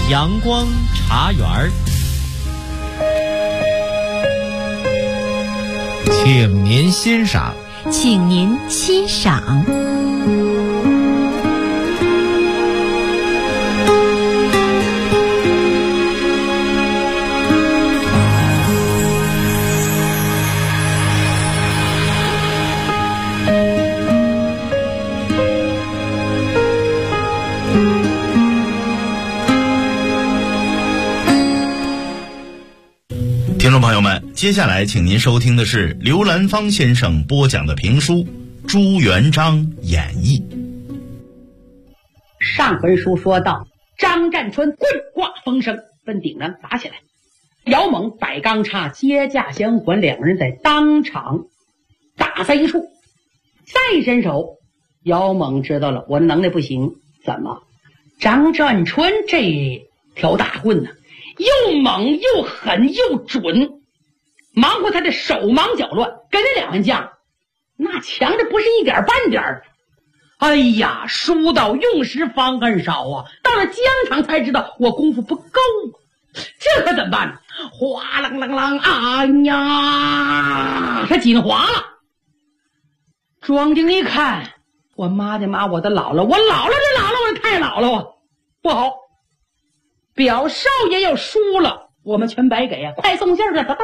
阳光茶园儿，请您欣赏。 请您欣赏。 听众朋友们，接下来请您收听的是刘兰芳先生播讲的评书《朱元璋演义》。 上回书说到，张占春棍挂风声奔顶上打起来，姚猛、摆钢叉接驾相还，两人在当场打在一处。再伸手，姚猛知道了我的能耐不行，怎么？张占春这条大棍呢，又猛又狠又准，忙活他的手忙脚乱，跟这两员将那强的不是一点半点儿。哎呀，书到用时方恨少啊，到了疆场才知道我功夫不够，这可怎么办呢？哗啷啷啷，哎呀，他紧滑了。庄丁一看，我妈的妈，我的姥姥，我姥姥这姥姥，我太姥姥啊，不好，表少爷要输了，我们全白给啊！快送信儿啊！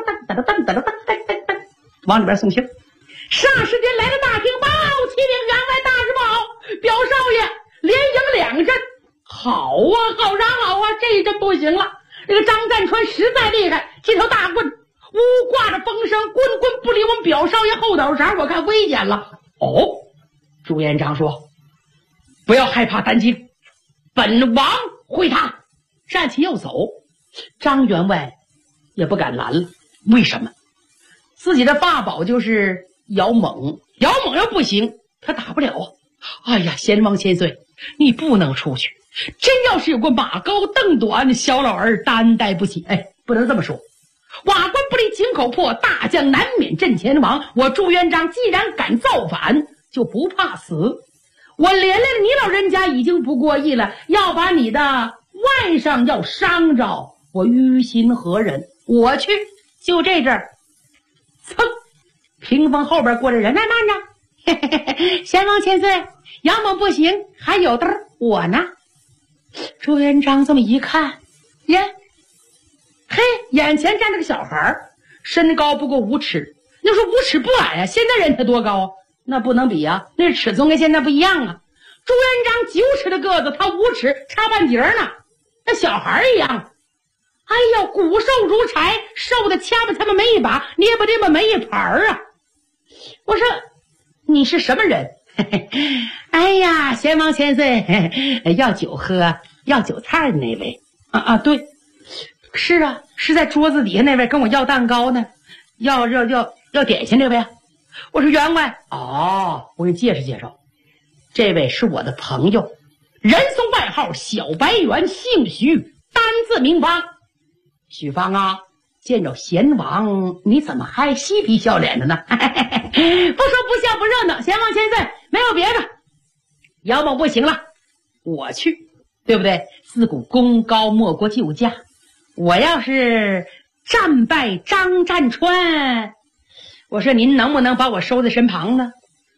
往里边送信儿。霎时间来了大听报，启禀员外大字报，表少爷连赢2阵，好啊，好啥好啊！这一阵不行了，这个张占春实在厉害，这条大棍呜挂着风声，棍棍不离我们表少爷后脑勺，我看危险了。哦，朱元璋说：“不要害怕担惊，本王会他。”站起要走，张员外也不敢拦了。为什么？自己的法宝就是姚猛，姚猛要不行，他打不了啊！哎呀，贤王千岁，你不能出去，真要是有个马高凳短，小老儿担待不起。哎，不能这么说。瓦官不立井口破，大将难免阵前亡。我朱元璋既然敢造反，就不怕死。我连累了你老人家已经不过意了，要把你的外甥要伤着，我于心何忍？我去，就这阵儿，噌，屏风后边过来人，慢着，贤王千岁，杨猛不行，还有的我呢。朱元璋这么一看，耶，嘿，眼前站着个小孩，身高不过5尺。要说5尺不矮啊，现在人他多高啊？那不能比啊，那尺寸跟现在不一样啊。朱元璋9尺的个子，他5尺，差半截呢。那小孩一样，哎呀，骨瘦如柴，瘦的掐吧没一把，捏吧没一盘啊！我说你是什么人？哎呀，贤王千岁，要酒喝，要酒菜的那位啊，对，是啊，是在桌子底下那位跟我要蛋糕呢，要点心这位啊。我说员外，哦，我给你介绍，这位是我的朋友。人送外号小白猿，姓许，单字名方。许方啊，见着贤王，你怎么还嬉皮笑脸的呢？不说不笑不热闹，贤王千岁，没有别的。姚猛不行了，我去，对不对？自古功高莫过旧家，我要是战败张占川，我说您能不能把我收在身旁呢？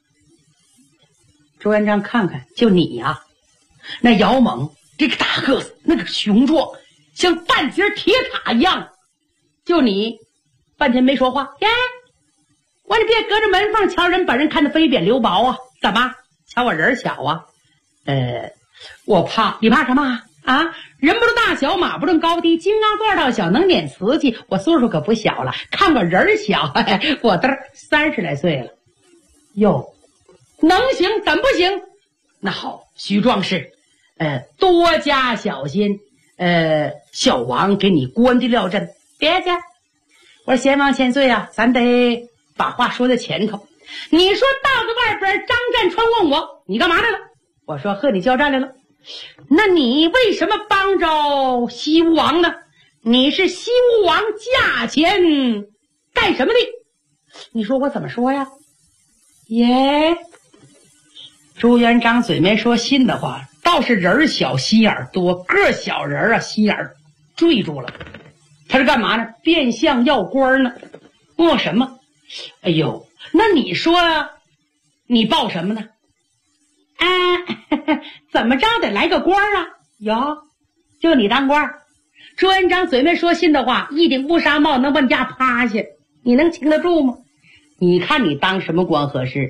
朱元璋看看，就你呀，那姚猛这个大个子，那个雄壮，像半截铁塔一样，就你半天没说话。耶，我说你别隔着门缝瞧人，把人看得飞扁流薄啊！怎么瞧我人小啊？我怕，你怕什么啊？人不论大小，马不论高低，金刚钻到小，能撵瓷器。我岁数可不小了，看我人小，我都30来岁了。哟，能行怎么不行？那好，徐壮士，多加小心。小王给你关的了阵，别介。我说贤王千岁啊，咱得把话说在前头。你说到子外边，张占川问我你干嘛来了？我说和你交战来了。那你为什么帮着西吴王呢？你是西吴王驾前干什么的？你说我怎么说呀？耶，朱元璋嘴没说信的话，到倒是人小心眼多，个小人啊心眼坠住了。他是干嘛呢？变相要官呢。问我什么？哎呦，那你说你报什么呢？怎么着得来个官啊？有，就你当官。朱元璋嘴没说信的话，一顶乌纱帽能往家趴下，你能听得住吗？你看你当什么官合适？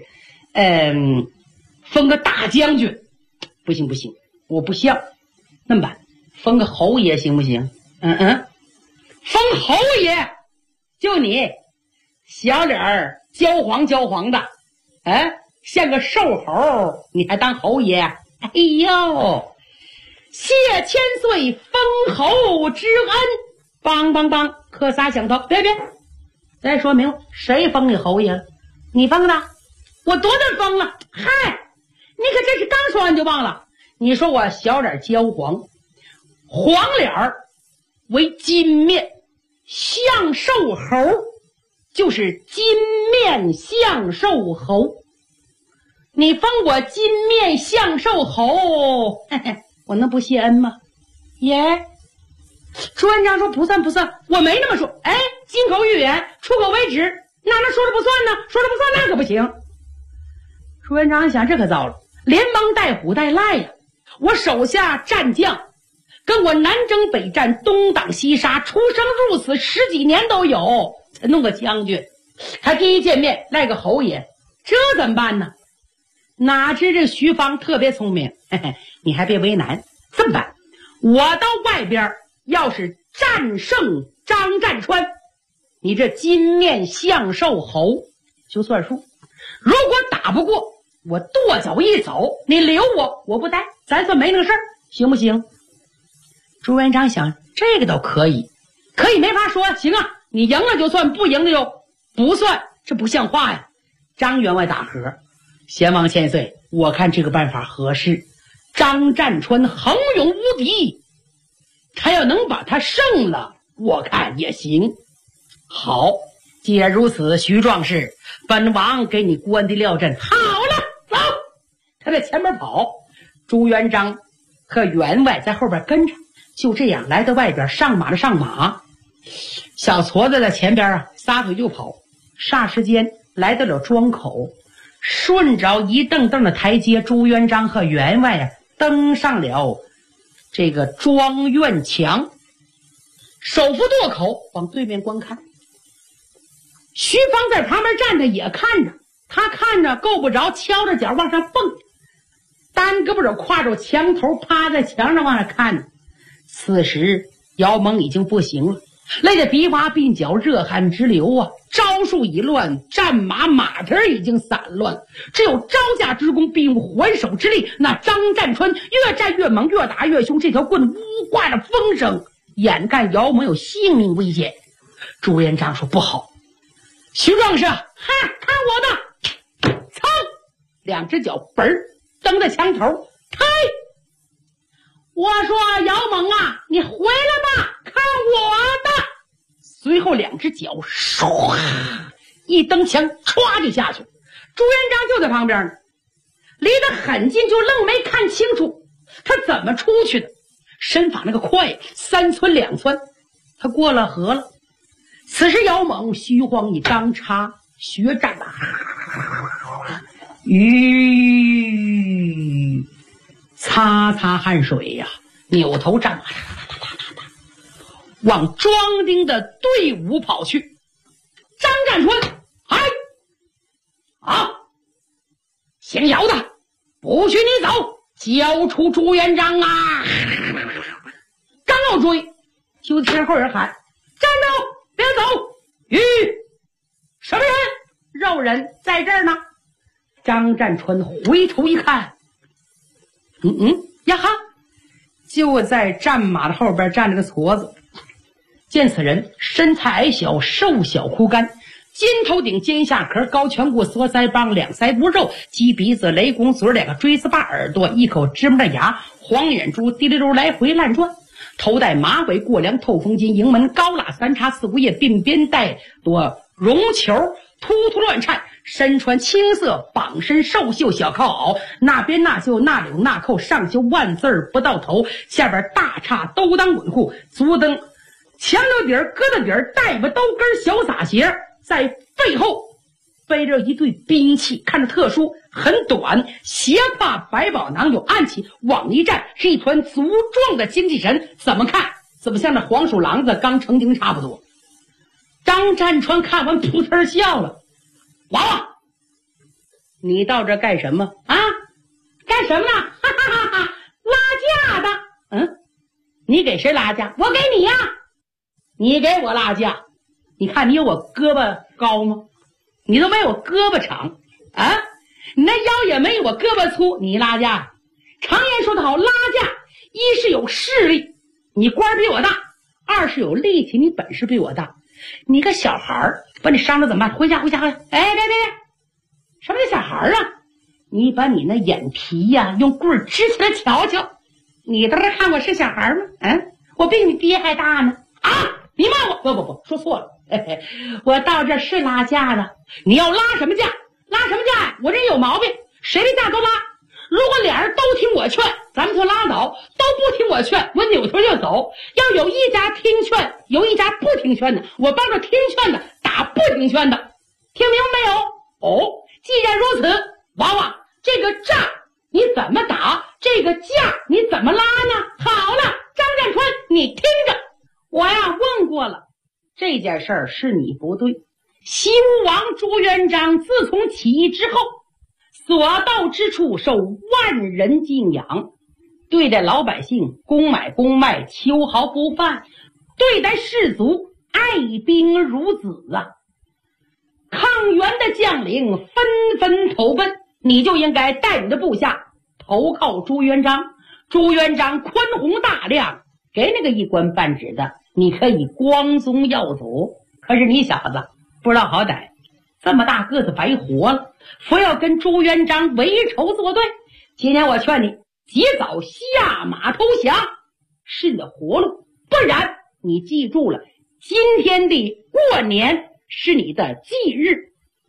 封个大将军，不行，我不像。那么办，封个侯爷行不行？封侯爷，就你小脸儿焦黄的，像个瘦猴，你还当侯爷？哎呦，谢千岁封侯之恩，梆，磕仨响头。别，再说明谁封你侯爷了？你封的？我多大封了？嗨，你可这是刚说完就忘了。你说我小脸焦黄，黄脸儿为金面相寿猴，就是金面相寿猴。你封我金面相寿猴，我能不谢恩吗？耶！朱元璋说不算，我没那么说。金口玉言，出口为止，哪能说了不算呢？说了不算那可不行。朱元璋想，这可糟了，连蒙带唬带赖呀！我手下战将跟我南征北战，东挡西杀，出生入死10几年都有，才弄个将军，他第一见面赖个侯爷，这怎么办呢？哪知这徐芳特别聪明，你还别为难，这么办？我到外边要是战胜张占川，你这金面相寿侯就算数。如果打不过，我跺脚一走，你留我不待，咱算没那个事儿，行不行？朱元璋想，这个倒可以没法说。行啊，你赢了就算，不赢了就不算，这不像话呀。张员外打和，贤王千岁，我看这个办法合适。张占川横勇无敌，他要能把他胜了，我看也行。好，既然如此，徐壮士，本王给你关的料阵好了，走。他在前面跑，朱元璋和员外在后边跟着，就这样来到外边，上马的上马，小矬子在前边撒腿就跑。霎时间来到了庄口，顺着一蹬蹬的台阶，朱元璋和员外登上了这个庄院墙，手扶垛口往对面观看。徐芳在旁边站着也看着，他看着够不着，敲着脚往上蹦，单胳膊肘挎着墙头，趴在墙上往上看。此时姚蒙已经不行了，累得鼻花鬓角，热汗直流啊！招数已乱，战马马蹄已经散乱，只有招架之功，必用还手之力。那张占川越战越猛，越打越凶，这条棍呜挂着风声，眼看姚蒙有性命危险。朱元璋说不好，徐壮士，看我的！噌，两只脚本儿蹬在墙头，开！我说姚蒙啊，你回来吧，看我的！随后两只脚唰一蹬墙，歘就下去。朱元璋就在旁边呢，离得很近，就愣没看清楚他怎么出去的。身法那个快，3窜2窜，他过了河了。此时姚蒙虚晃一张叉，学战擦汗水呀，扭头战马往庄丁的队伍跑去。张占川，姓姚的，不许你走，交出朱元璋啊！刚要追，就听后人喊：站住，别走！什么人？肉人在这儿呢。张占川回头一看，呀哈，就在战马的后边站着个矬子。见此人身材矮小，瘦小枯干，尖头顶，尖下壳，高颧骨，缩腮帮，两腮不肉，鸡鼻子，雷公嘴，两个锥子把耳朵，一口芝麻的牙，黄眼珠滴溜溜来回乱转，头戴马尾，过梁透风巾，营门高喇3叉4五叶，鬓边带朵绒球，突突乱颤， 身穿青色绑身寿绣小靠袄，那边那绣那柳那扣，上绣万字不到头，下边大叉都当稳护，足蹬墙头底儿疙瘩底儿，带把刀根小洒鞋，在背后背着一对兵器，看着特殊，很短，斜挎百宝囊，有暗器，往一站是一团足壮的精气神，怎么看怎么像那黄鼠狼子刚成精差不多。张占川看完噗呲笑了，娃娃，你到这干什么啊？干什么呢？哈哈哈哈，拉架的。你给谁拉架？我给你呀。你给我拉架，你看你有我胳膊高吗？你都没有胳膊长啊，你那腰也没有我胳膊粗，你拉架。常言说得好，拉架一是有势力，你官比我大；二是有力气，你本事比我大。你个小孩儿，把你伤了怎么办？回家。哎，别，什么叫小孩儿啊？你把你那眼皮呀，用棍支起来瞧瞧。你当时看我是小孩吗？我比你爹还大呢。啊，你骂我？不，说错了。我到这是拉架的。你要拉什么架？拉什么架呀？我这有毛病，谁的架都拉。如果俩人都听我劝，咱们就拉倒；都不听我劝，我扭头就走。要有一家听劝，有一家不听劝的，我帮着听劝的打不听劝的，听明白没有？哦，既然如此，娃娃，这个架你怎么打？这个架你怎么拉呢？好了，张占川，你听着，我呀问过了，这件事儿是你不对。西吴王朱元璋自从起义之后，所到之处受万人敬仰，对待老百姓公买公卖，秋毫不犯，对待士卒爱兵如子啊。抗元的将领纷纷投奔，你就应该带领着部下投靠朱元璋。朱元璋宽宏大量，给那个一官半职的，你可以光宗耀祖。可是你小子不知道好歹，这么大个子白活了，非要跟朱元璋为仇作对。今天我劝你及早下马投降，是你的活路，不然你记住了，今天的过年是你的忌日。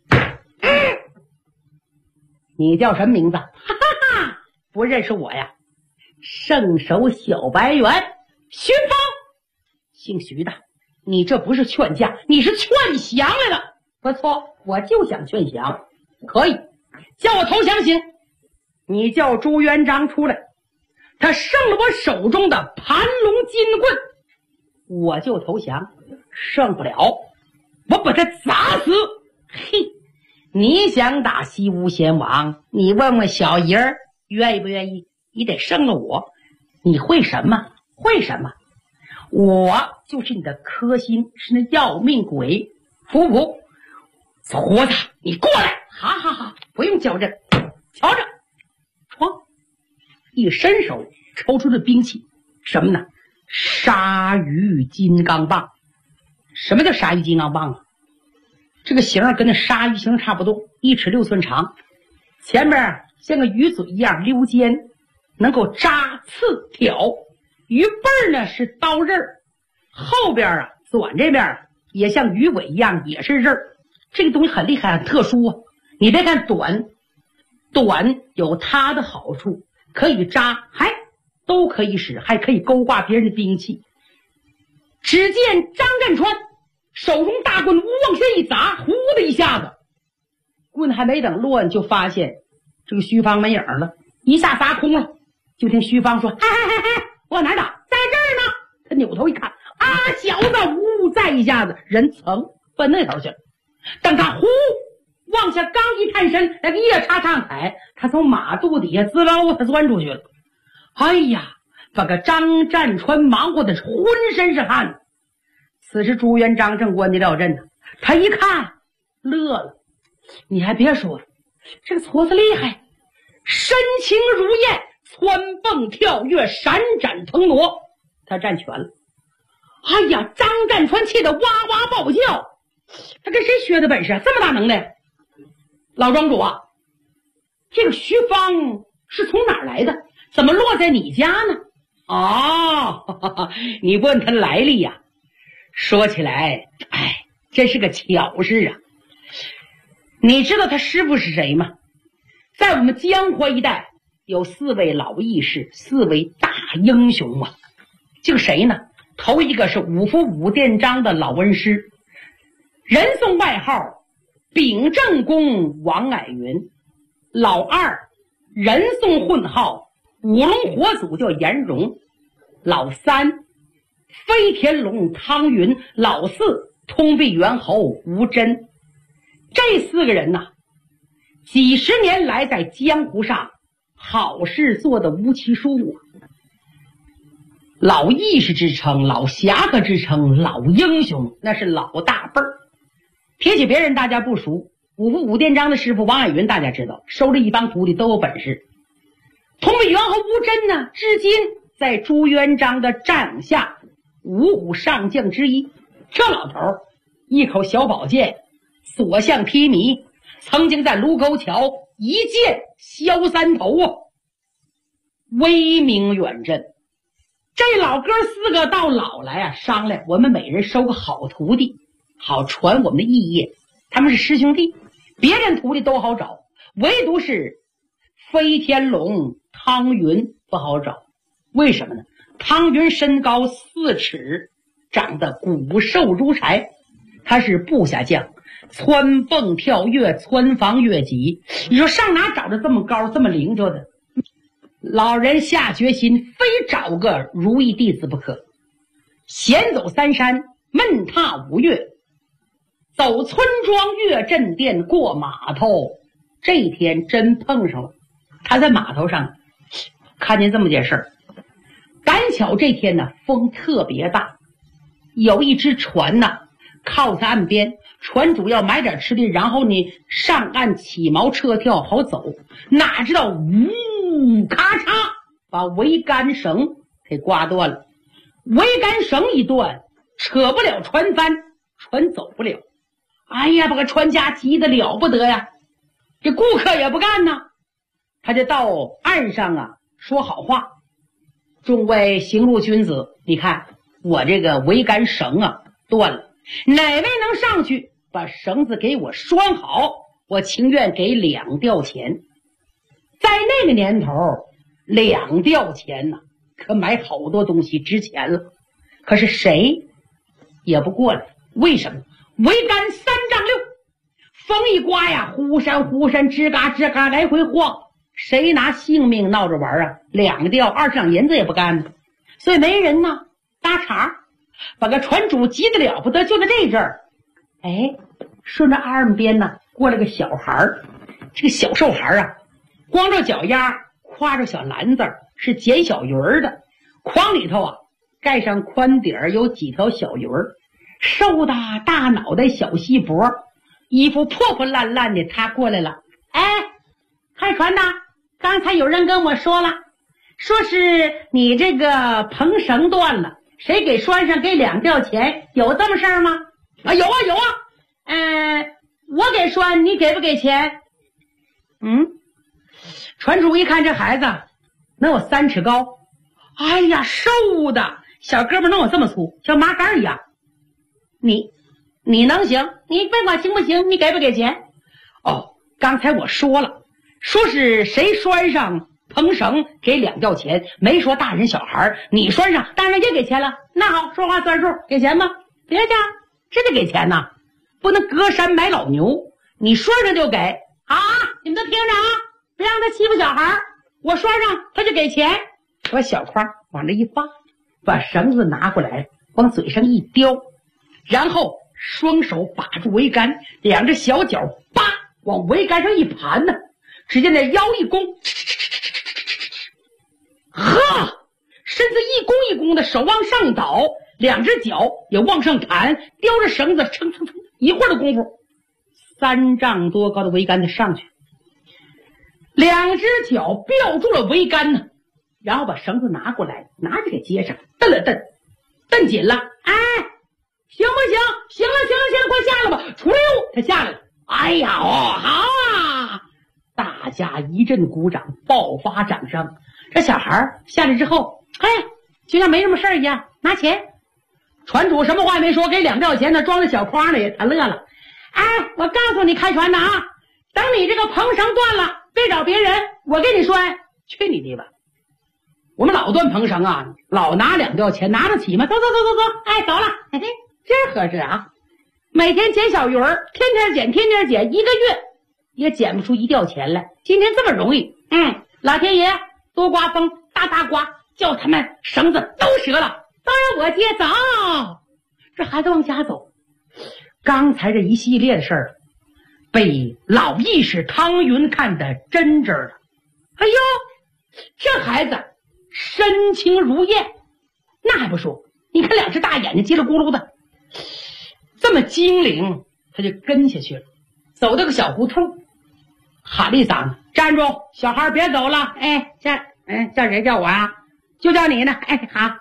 你叫什么名字？哈哈哈，不认识我呀？圣手小白猿，徐芳，姓徐的。你这不是劝架，你是劝降来了。不错，我就想劝降，可以叫我投降行。你叫朱元璋出来，他胜了我手中的盘龙金棍，我就投降。胜不了，我把他砸死。嘿，你想打西吴先王，你问问小爷儿愿意不愿意？你得胜了我。你会什么？会什么？我就是你的克星，是那要命鬼。服不服？矬子，你过来！哈哈哈，不用较真，瞧着，哐，一伸手抽出这兵器，什么呢？鲨鱼金刚棒。什么叫鲨鱼金刚棒啊？这个形跟那鲨鱼形差不多，1尺6寸长，前面像个鱼嘴一样溜尖，能够扎刺挑。鱼背呢是刀刃，后边短这边也像鱼尾一样也是刃。这个东西很厉害，很特殊啊。你别看短有它的好处，可以扎，还都可以使，还可以勾挂别人的兵器。只见张占川手中大棍往下一砸，呼的一下子，棍还没等落，就发现这个徐芳没影了，一下砸空了。就听徐芳说：“嗨，往哪打？在这儿呢。”他扭头一看，啊，小子，呜，再一下子人噌奔那头去了。等他呼往下刚一探身，那个夜叉上踩，他从马肚底下滋捞他钻出去了。哎呀，把个张占川忙活的浑身是汗。此时朱元璋正关的料阵呢，他一看乐了。你还别说，这个矬子厉害，身轻如燕，蹿蹦跳跃，闪展腾挪，他占全了。哎呀，张占川气得哇哇暴叫，他跟谁学的本事啊？这么大能耐！老庄主啊，这个徐芳是从哪儿来的？怎么落在你家呢？哦，你问他来历呀？说起来，哎，真是个巧事啊。 你知道他师傅是谁吗？在我们江淮一带有4位老义士，4位大英雄啊。这个谁呢？头一个是五福武殿章的老恩师，人送外号秉正公王矮云。老二人送混号五龙火祖叫颜荣。老三飞天龙汤云。老四通臂猿猴吴真。这4个人呐，几十年来在江湖上好事做的无其数啊。老义士之称，老侠客之称，老英雄，那是老大辈儿。提起别人大家不熟，五福武殿章的师傅王矮云大家知道，收了一帮徒弟都有本事。通臂猿猴吴真呢，至今在朱元璋的帐下五虎上将之一。这老头一口小宝剑，所向披靡，曾经在卢沟桥一剑削3头啊，威名远震。这老哥4个到老来啊，商量我们每人收个好徒弟，好传我们的义业。他们是师兄弟，别人徒弟都好找，唯独是飞天龙汤云不好找。为什么呢？汤云身高4尺，长得骨瘦如柴，他是部下将，蹿蹦跳跃，蹿房越脊，你说上哪找着这么高这么灵着的？老人下决心，非找个如意弟子不可。闲走3山，闷踏5岳，走村庄，越镇店，过码头。这一天真碰上了，他在码头上看见这么件事儿。赶巧这天呢，风特别大，有一只船呢靠在岸边，船主要买点吃的，然后呢上岸起锚撤跳好走，哪知道呜咔嚓把桅杆绳给刮断了。桅杆绳一断，扯不了船帆，船走不了。哎呀，把个船家急得了不得呀，这顾客也不干呢，他就到岸上啊说好话：众位行路君子，你看我这个桅杆绳啊断了，哪位能上去把绳子给我拴好，我情愿给2吊钱。在那个年头2吊钱呢，可买好多东西值钱了。可是谁也不过来，为什么？桅杆3丈6，风一刮呀，忽闪忽闪，吱嘎吱嘎来回晃，谁拿性命闹着玩啊？2吊20两银子也不干呢。所以没人呢搭茬，把个船主急得了不得。就在这阵儿，哎，顺着岸边呢过来个小孩儿。这个小瘦孩啊，光着脚丫，挎着小篮子，是捡小鱼儿的，筐里头啊盖上宽底儿，有几条小鱼儿。瘦的大脑袋小细脖，衣服破破烂烂的，他过来了。哎，开船的，刚才有人跟我说了，说是你这个篷绳断了，谁给拴上给2吊钱，有这么事儿吗？啊，有啊有啊。我给拴，你给不给钱？船主一看这孩子能有3尺高，哎呀，瘦的小胳膊能有这么粗，像麻杆一样。你能行？你别管行不行，你给不给钱？哦，刚才我说了，说是谁拴上篷绳给2吊钱，没说大人小孩，你拴上当然也给钱了。那好，说话算数，给钱吧。别介，真得给钱呐，不能隔山买老牛，你拴上就给啊！你们都听着啊，别让他欺负小孩，我拴上他就给钱。把小筐往那一放，把绳子拿过来往嘴上一叼，然后双手把住桅杆，2只小脚叭往桅杆上一盘呢，只见那腰一弓，呵，身子一弓一弓的，手往上倒，2只脚也往上弹，叼着绳子蹭蹭蹭，一会儿的功夫，3丈多高的桅杆就上去，2只脚吊住了桅杆呢，然后把绳子拿过来，拿着给接上，蹬了蹬，蹬紧了，哎，行不行？行了，快下来吧！出溜，他下来了。哎呀，好啊！大家一阵鼓掌，爆发掌声。这小孩下来之后，哎，就像没什么事儿一样，拿钱。船主什么话没说，给2吊钱，他装在小筐里，他乐了。哎，我告诉你，开船的啊， 等你这个棚绳断了，别找别人，我跟你说，去你的吧！我们老断棚绳啊，老拿2吊钱，拿得起吗？走，哎，走了，嘿嘿，真合适啊！每天捡小鱼儿，天天捡，一个月也捡不出1吊钱来。今天这么容易，老天爷多刮风，大刮，叫他们绳子都折了，都让我接走。这孩子往家走，刚才这一系列的事儿被老义士汤云看得真真了。哎呦，这孩子身轻如燕，那还不说，你看2只大眼睛叽里咕噜的，这么精灵，他就跟下去了。走到个小胡同，喊了一嗓子：“站住，小孩别走了！”叫谁叫我啊？就叫你呢。好。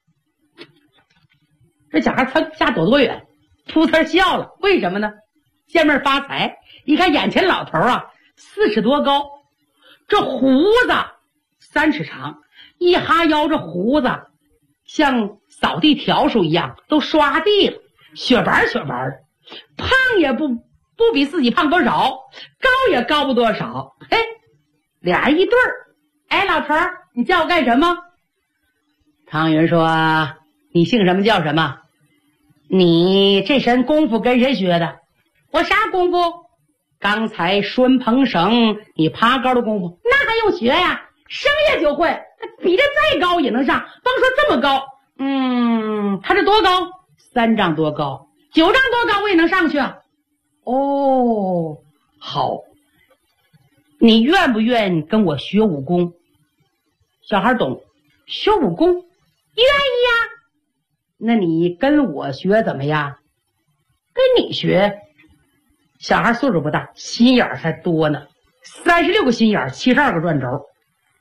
这小孩噌下躲多远，噗呲笑了。为什么呢？见面发财。你看眼前老头啊，40多高，这胡子3尺长，一哈腰，这胡子像扫地笤帚一样都刷地了，雪白的，胖也不比自己胖多少，高也高不多少。俩人一对儿。老头儿，你叫我干什么？汤云说：“你姓什么叫什么？你这身功夫跟谁学的？”我啥功夫？刚才拴棚绳，你爬高的功夫，那还用学呀？生下就会，比这再高也能上，甭说这么高。他这多高？3丈多高，9丈多高我也能上去啊。哦，好，你愿不愿跟我学武功？小孩懂，学武功，愿意呀。那你跟我学怎么样？跟你学。小孩岁数不大，心眼还多呢，36个心眼，72个转轴。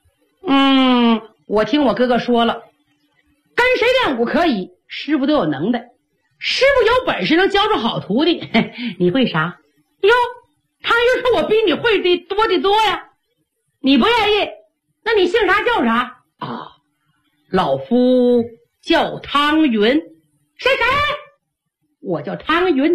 我听我哥哥说了，跟谁练武可以，师傅都有能耐，师傅有本事能教出好徒弟。你会啥？哟，他又说我比你会的多呀。你不愿意，那你姓啥叫啥啊？老夫叫汤云。谁？我叫汤云。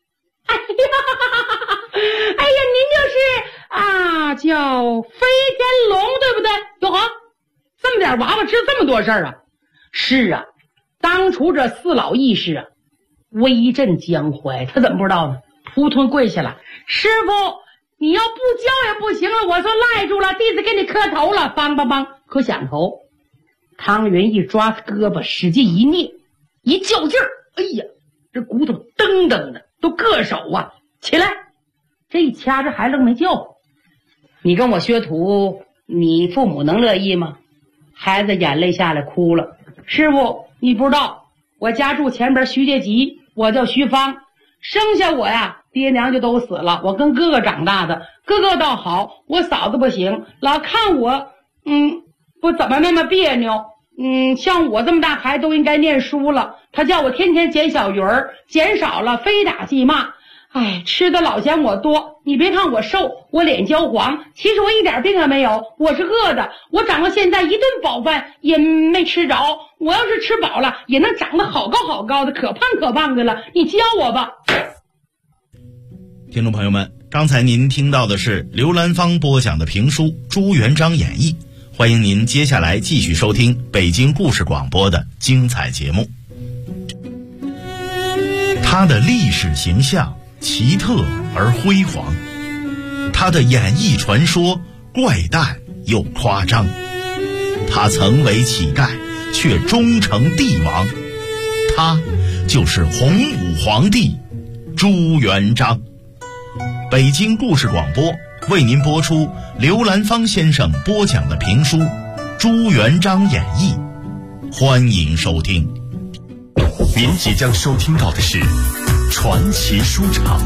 您就是叫飞天龙，对不对？哟呵，这么点娃娃知道这么多事儿啊？是啊，当初这4老义士啊，威震江湖，他怎么不知道呢？扑通跪下了，师傅，你要不教也不行了，我说赖住了，弟子给你磕头了，梆，可响头。汤云一抓胳膊，使劲一捏，一较劲儿，哎呀，这骨头噔噔的都硌手啊！起来，这一掐着还愣没叫。你跟我学徒，你父母能乐意吗？孩子眼泪下来哭了。师傅，你不知道，我家住前边徐家集，我叫徐芳，生下我呀，爹娘就都死了，我跟哥哥长大的。哥哥倒好，我嫂子不行，老看我不怎么那么别扭。像我这么大孩子都应该念书了，他叫我天天捡小鱼儿，捡少了非打即骂。吃的老嫌我多，你别看我瘦，我脸焦黄，其实我一点病也没有，我是饿的，我长到现在一顿饱饭也没吃着，我要是吃饱了也能长得好高的，可胖的了，你教我吧。 听众朋友们，刚才您听到的是刘兰芳播讲的评书《朱元璋演义》，欢迎您接下来继续收听北京故事广播的精彩节目。他的历史形象奇特而辉煌，他的演绎传说怪诞又夸张，他曾为乞丐却终成帝王，他就是洪武皇帝朱元璋。北京故事广播为您播出刘兰芳先生播讲的评书《朱元璋演义》，欢迎收听。 您即将收听到的是传奇书场。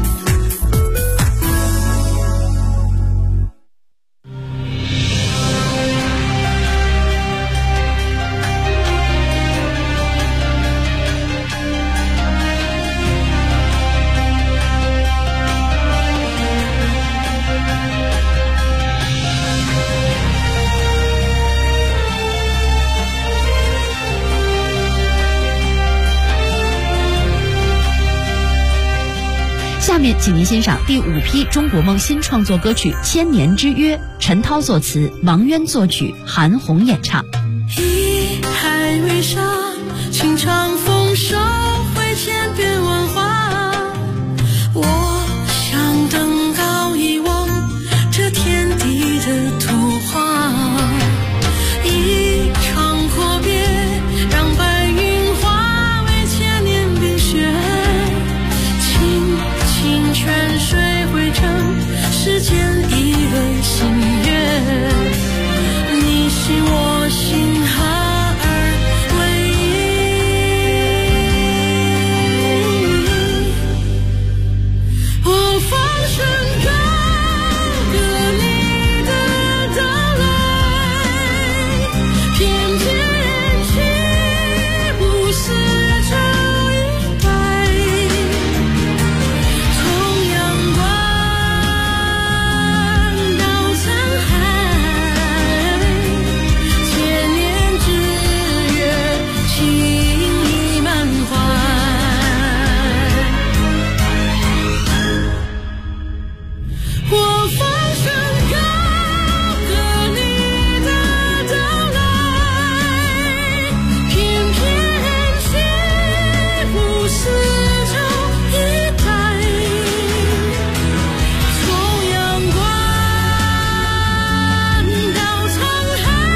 下面请您欣赏第5批中国梦新创作歌曲《千年之约》，陈涛作词，王渊作曲，韩红演唱。 一海为沙，情长风收回千变万化。我想登高一望这天地的图画，一场阔别让白云化为千年冰雪，清清泉水汇成世间一轮新月，你心我心合而为一，我放声高歌你的到来，翩翩起舞四周一白，从阳关到沧海，千年之约，情意满怀。我放声高歌你的到来，翩翩起舞四周一白，从阳关到沧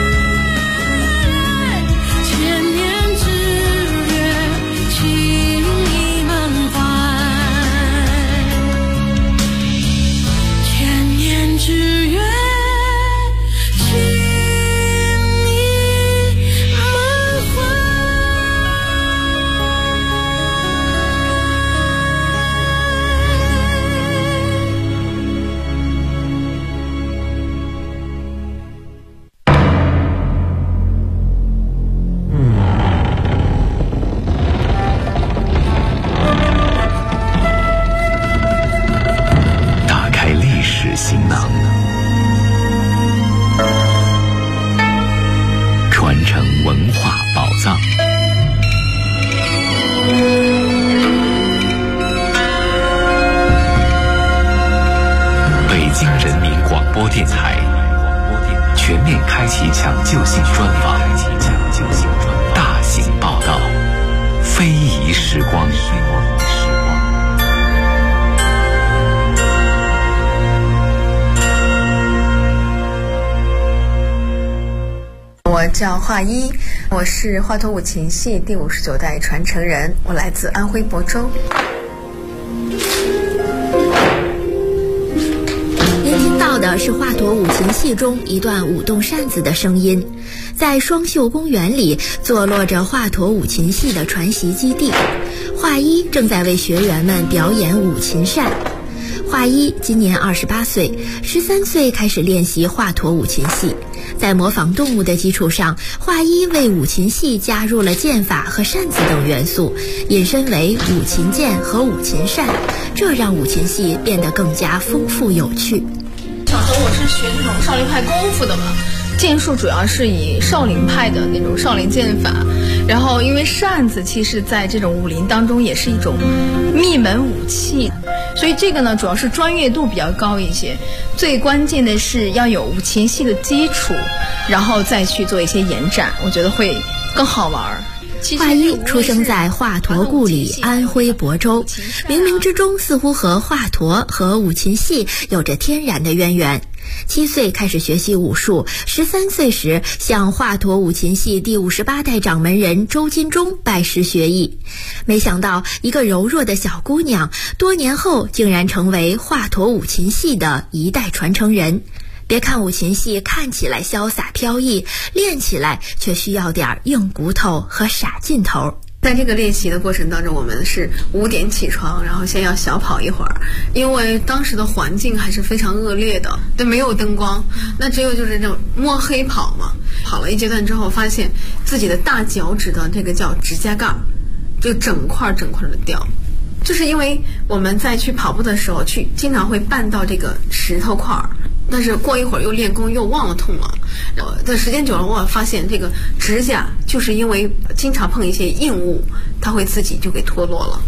海，千年之约，情意满怀，千年之约，情意满怀。 打开历史行囊，传承文化宝藏。北京人民广播电台全面开启抢救性专访，大型报道，非遗时光。 我叫华一，我是华佗五禽戏第59代传承人，我来自安徽亳州。 您听到的是华佗五禽戏中一段舞动扇子的声音。在双秀公园里坐落着华佗五禽戏的传习基地，华一正在为学员们表演五禽扇。华一今年28岁，13岁开始练习华佗五禽戏。在模仿动物的基础上，华一为五禽戏加入了剑法和扇子等元素，引申为五禽剑和五禽扇，这让五禽戏变得更加丰富有趣。 小时候我是学这种少林派功夫的嘛，剑术主要是以少林派的那种少林剑法，然后因为扇子其实在这种武林当中也是一种秘门武器，所以这个呢主要是专业度比较高一些，最关键的是要有五禽戏的基础，然后再去做一些延展，我觉得会更好玩。 华一出生在华佗故里安徽亳州，冥冥之中似乎和华佗和五禽戏有着天然的渊源。7岁开始学习武术，13岁时向华佗五禽戏第58代掌门人周金忠拜师学艺。没想到一个柔弱的小姑娘，多年后竟然成为华佗五禽戏的一代传承人。别看五禽戏看起来潇洒飘逸，练起来却需要点硬骨头和傻劲头。 在这个练习的过程当中，我们是5点起床，然后先要小跑一会儿，因为当时的环境还是非常恶劣的，对，没有灯光，那只有就是这种摸黑跑嘛。跑了一阶段之后，发现自己的大脚趾的这个叫指甲盖，就整块的掉。就是因为我们在去跑步的时候经常会绊到这个石头块儿，但是过一会儿又练功又忘了痛了，但时间久了我发现这个指甲就是因为经常碰一些硬物，它会自己就给脱落了。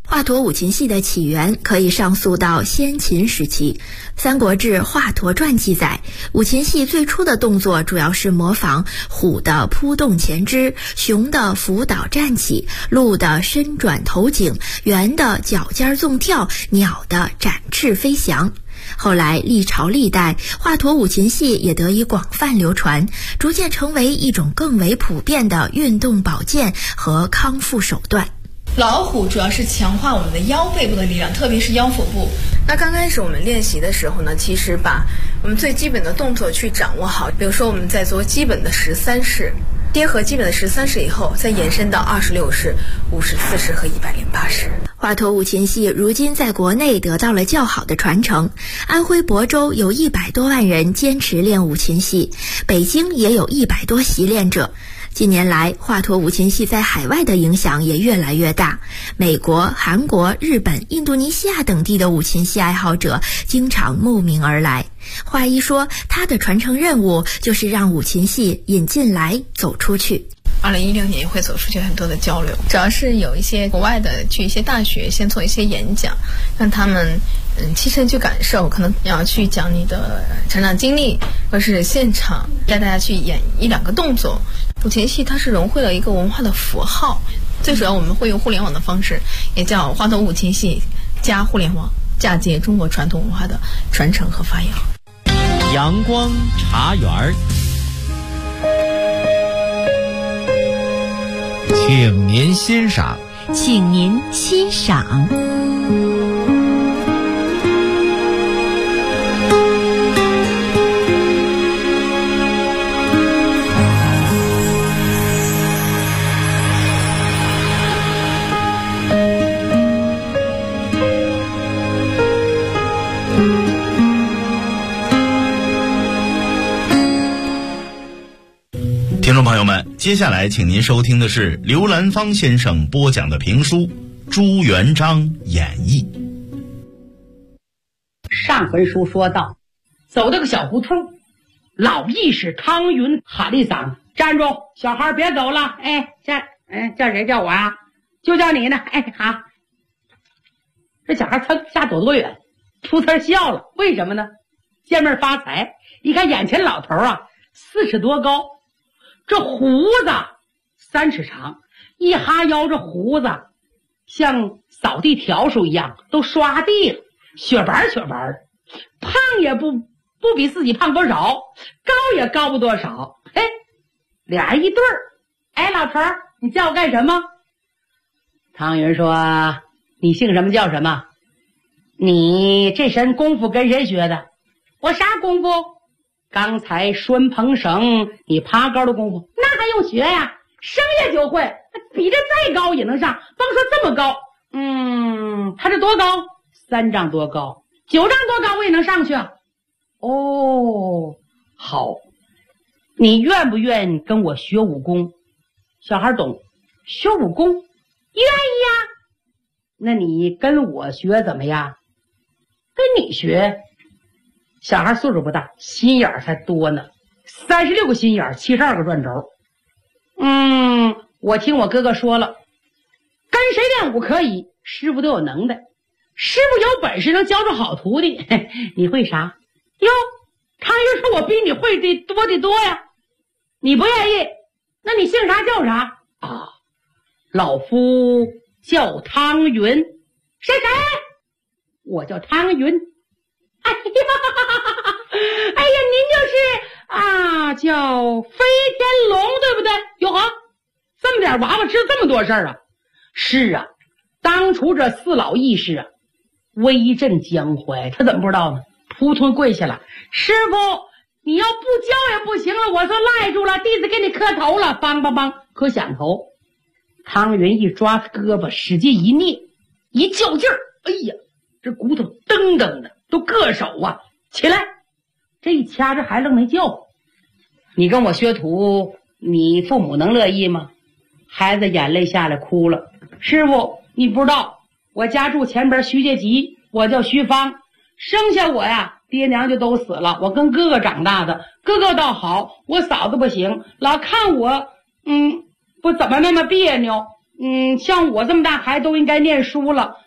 华佗五禽戏的起源可以上溯到先秦时期。《三国志·华佗传》记载，五禽戏最初的动作主要是模仿虎的扑动前肢、熊的伏倒站起、鹿的伸转头颈、猿的脚尖纵跳、鸟的展翅飞翔。后来历朝历代，华佗五禽戏也得以广泛流传，逐渐成为一种更为普遍的运动保健和康复手段。 老虎主要是强化我们的腰背部的力量，特别是腰腹部。那刚开始我们练习的时候呢，其实把我们最基本的动作去掌握好，比如说我们在做基本的13式，结合基本的13式以后，再延伸到26式、54式和108式。 华佗五禽戏如今在国内得到了较好的传承，安徽亳州有100多万人坚持练五禽戏，北京也有100多习练者。近年来，华佗五禽戏在海外的影响也越来越大，美国、韩国、日本、印度尼西亚等地的五禽戏爱好者经常慕名而来。华一说，他的传承任务就是让五禽戏引进来走出去。 2016年会走出去很多的交流，主要是有一些国外的去一些大学先做一些演讲，让他们亲身去感受，可能要去讲你的成长经历，或是现场带大家去演1-2个动作。五禽戏它是融汇了一个文化的符号，最主要我们会用互联网的方式，也叫华佗五禽戏加互联网，嫁接中国传统文化的传承和发扬。 阳光茶园，请您欣赏。 请您欣赏。 听众朋友们，接下来请您收听的是刘兰芳先生播讲的评书《朱元璋演义》。 上回书说到，走到个小胡同，老义士汤云喊了一嗓子：“站住，小孩别走了！”叫谁叫我啊？就叫你呢。好。这小孩噌下走多远，出词笑了。为什么呢？见面发财。一看眼前老头啊，40多高，这胡子3尺长，一哈腰，这胡子像扫地笤帚一样都刷地了，雪白雪白的，胖也不比自己胖多少，高也高不多少。俩人一对儿。老头儿，你叫我干什么？汤云说：“你姓什么叫什么？你这身功夫跟谁学的？”我啥功夫？刚才孙鹏绳你爬高的功夫，那还用学呀？生下就会，比这再高也能上，甭说这么高。他这多高？3丈多高，9丈多高我也能上去啊。哦，好，你愿不愿意跟我学武功？小孩懂，学武功愿意呀。那你跟我学怎么样？跟你学。小孩岁数不大，心眼儿才多呢，36个心眼儿，72个转轴。我听我哥哥说了，跟谁练武可以，师傅都有能耐，师傅有本事能教出好徒弟。你会啥？哟，汤云说我比你会的多得多呀。你不愿意，那你姓啥叫啥啊？老夫叫汤云。谁？我叫汤云。您就是叫飞天龙对不对？哟呵，这么点娃娃知道这么多事儿啊？是啊，当初这4老义士啊，威震江湖，他怎么不知道呢？扑通跪下了，师傅，你要不教也不行了，我说赖住了，弟子给你磕头了，梆梆梆，磕响头。汤云一抓胳膊，使劲一捏，一较劲儿，这骨头噔噔的都硌手啊！起来，这一掐着还愣没叫。你跟我学徒，你父母能乐意吗？孩子眼泪下来哭了。师傅，你不知道，我家住前边徐家集，我叫徐芳，生下我呀，爹娘就都死了，我跟哥哥长大的，哥哥倒好，我嫂子不行，老看我不怎么那么别扭。像我这么大孩子都应该念书了，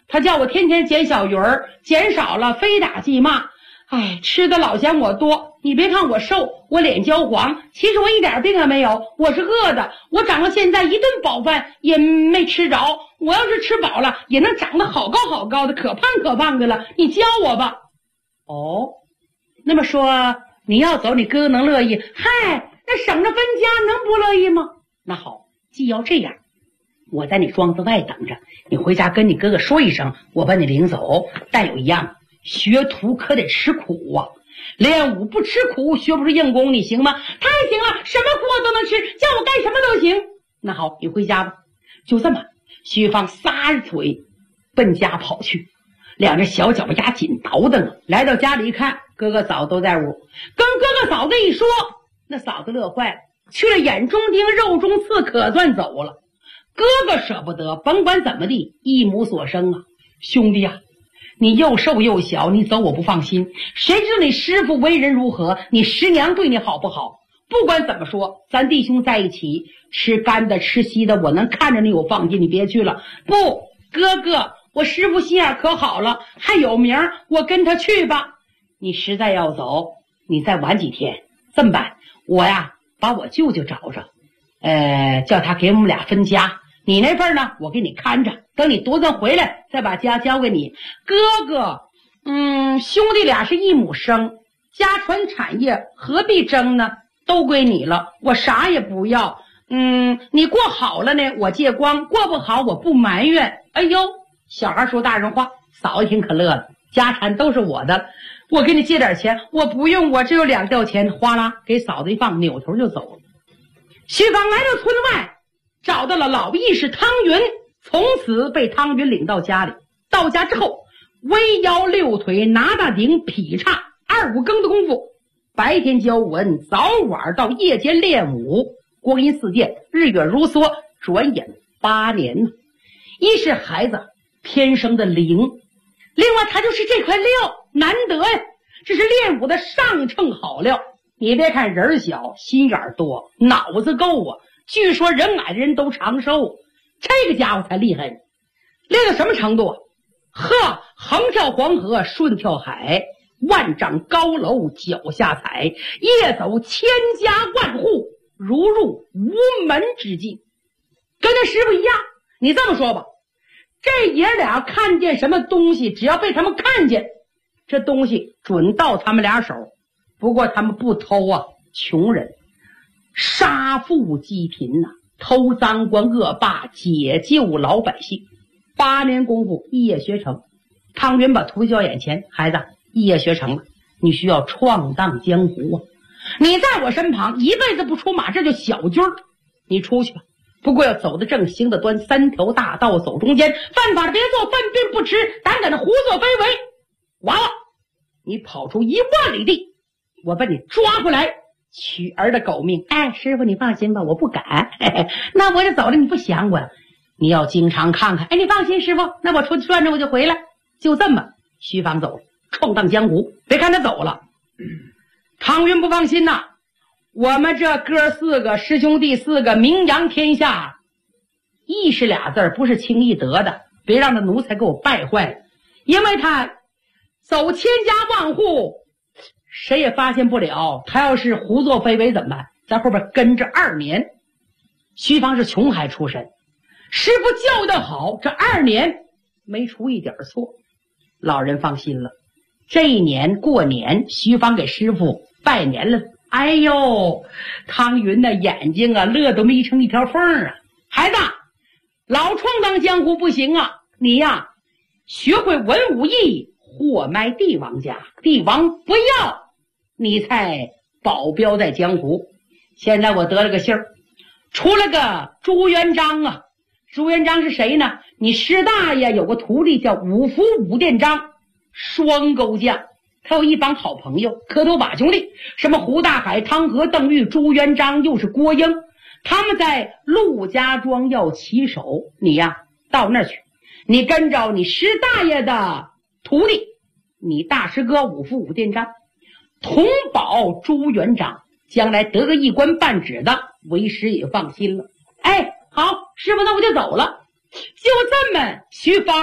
他叫我天天减小鱼儿，减少了非打即骂。哎，吃的老嫌我多，你别看我瘦，我脸焦黄，其实我一点病也没有，我是饿的，我长到现在一顿饱饭也没吃着，我要是吃饱了也能长得好高好高的，可胖可胖的了，你教我吧。哦，那么说你要走，你哥哥能乐意？嗨，那省着分家能不乐意吗？那好，既要这样，我在你庄子外等着，你回家跟你哥哥说一声，我把你领走。但有一样，学徒可得吃苦啊，练武不吃苦学不出硬功，你行吗？太行了，什么苦我都能吃，叫我干什么都行。那好，你回家吧。就这么，徐芳撒着腿奔家跑去，两只小脚丫紧倒腾啊。来到家里一看，哥哥嫂都在屋，跟哥哥嫂子一说，那嫂子乐坏了，去了眼中钉肉中刺，可算走了。哥哥舍不得，甭管怎么地，一母所生啊。兄弟啊，你又瘦又小，你走我不放心，谁知道你师父为人如何，你师娘对你好不好？不管怎么说，咱弟兄在一起，吃干的吃稀的，我能看着你我放心，你别去了。不，哥哥，我师父心眼可好了，还有名，我跟他去吧。你实在要走，你再晚几天。这么办，我呀把我舅舅找着，叫他给我们俩分家，你那份呢我给你看着，等你独子回来再把家交给你。哥哥，兄弟俩是一母生，家传产业何必争呢？都归你了，我啥也不要。你过好了呢我借光，过不好我不埋怨。哎呦，小孩说大人话，嫂子听可乐了，家产都是我的，我给你借点钱，我不用，我只有2吊钱，哗啦给嫂子一放，扭头就走了。徐芳来到村外，找到了老义士汤云，从此被汤云领到家里。到家之后，微腰六腿，拿大顶，劈叉2、5更的功夫，白天教文，早晚到夜间练武，光阴似箭，日月如梭，转眼8年呢。一是孩子天生的灵，另外他就是这块料难得呀，这是练武的上乘好料。你别看人小，心眼多，脑子够啊。据说人矮的人都长寿，这个家伙才厉害呢。练到什么程度啊？呵，横跳黄河，顺跳海，万丈高楼脚下踩，夜走千家万户，如入无门之境。跟那师傅一样。你这么说吧，这爷俩看见什么东西，只要被他们看见，这东西准到他们俩手。不过他们不偷啊，穷人杀富济贫呐，偷赃官恶霸，解救老百姓。8年功夫一夜学成。汤云把徒弟叫眼前，孩子，一夜学成了，你需要闯荡江湖啊！你在我身旁一辈子不出马，这就小军儿。你出去吧，不过要走得正，行得端，3条大道走中间，犯法的别做，犯病不吃，胆敢的胡作非为。完了，你跑出1万里地，我把你抓回来，取儿的狗命。哎，师傅你放心吧，我不敢。那我就走了，你不想我，你要经常看看。哎，你放心师傅，那我出去转转我就回来。就这么，徐芳走了，闯荡江湖。别看他走了，汤云不放心呐。我们这哥4个师兄弟4个名扬天下，义士俩字不是轻易得的，别让他奴才给我败坏了。因为他走千家万户，谁也发现不了，他要是胡作非为怎么办？在后边跟着2年。徐芳是穷孩出身，师傅教得好，这2年没出一点错。老人放心了。这一年过年，徐芳给师傅拜年了。哎呦，汤云的眼睛啊乐得眯成一条缝啊。孩子，老闯荡江湖不行啊，你呀学会文武艺，货埋帝王家，帝王不要，你才保镖在江湖。现在我得了个信儿，出了个朱元璋啊。朱元璋是谁呢？你师大爷有个徒弟叫五福武殿章，双钩将。他有一帮好朋友，磕头把兄弟，什么胡大海、汤和、邓玉、朱元璋，又是郭英。他们在陆家庄要起手，你呀到那儿去，你跟着你师大爷的徒弟，你大师哥五福武殿章，同保朱元璋，将来得个一官半职的，为师也放心了。哎，好，师傅，那我就走了。就这么，徐芳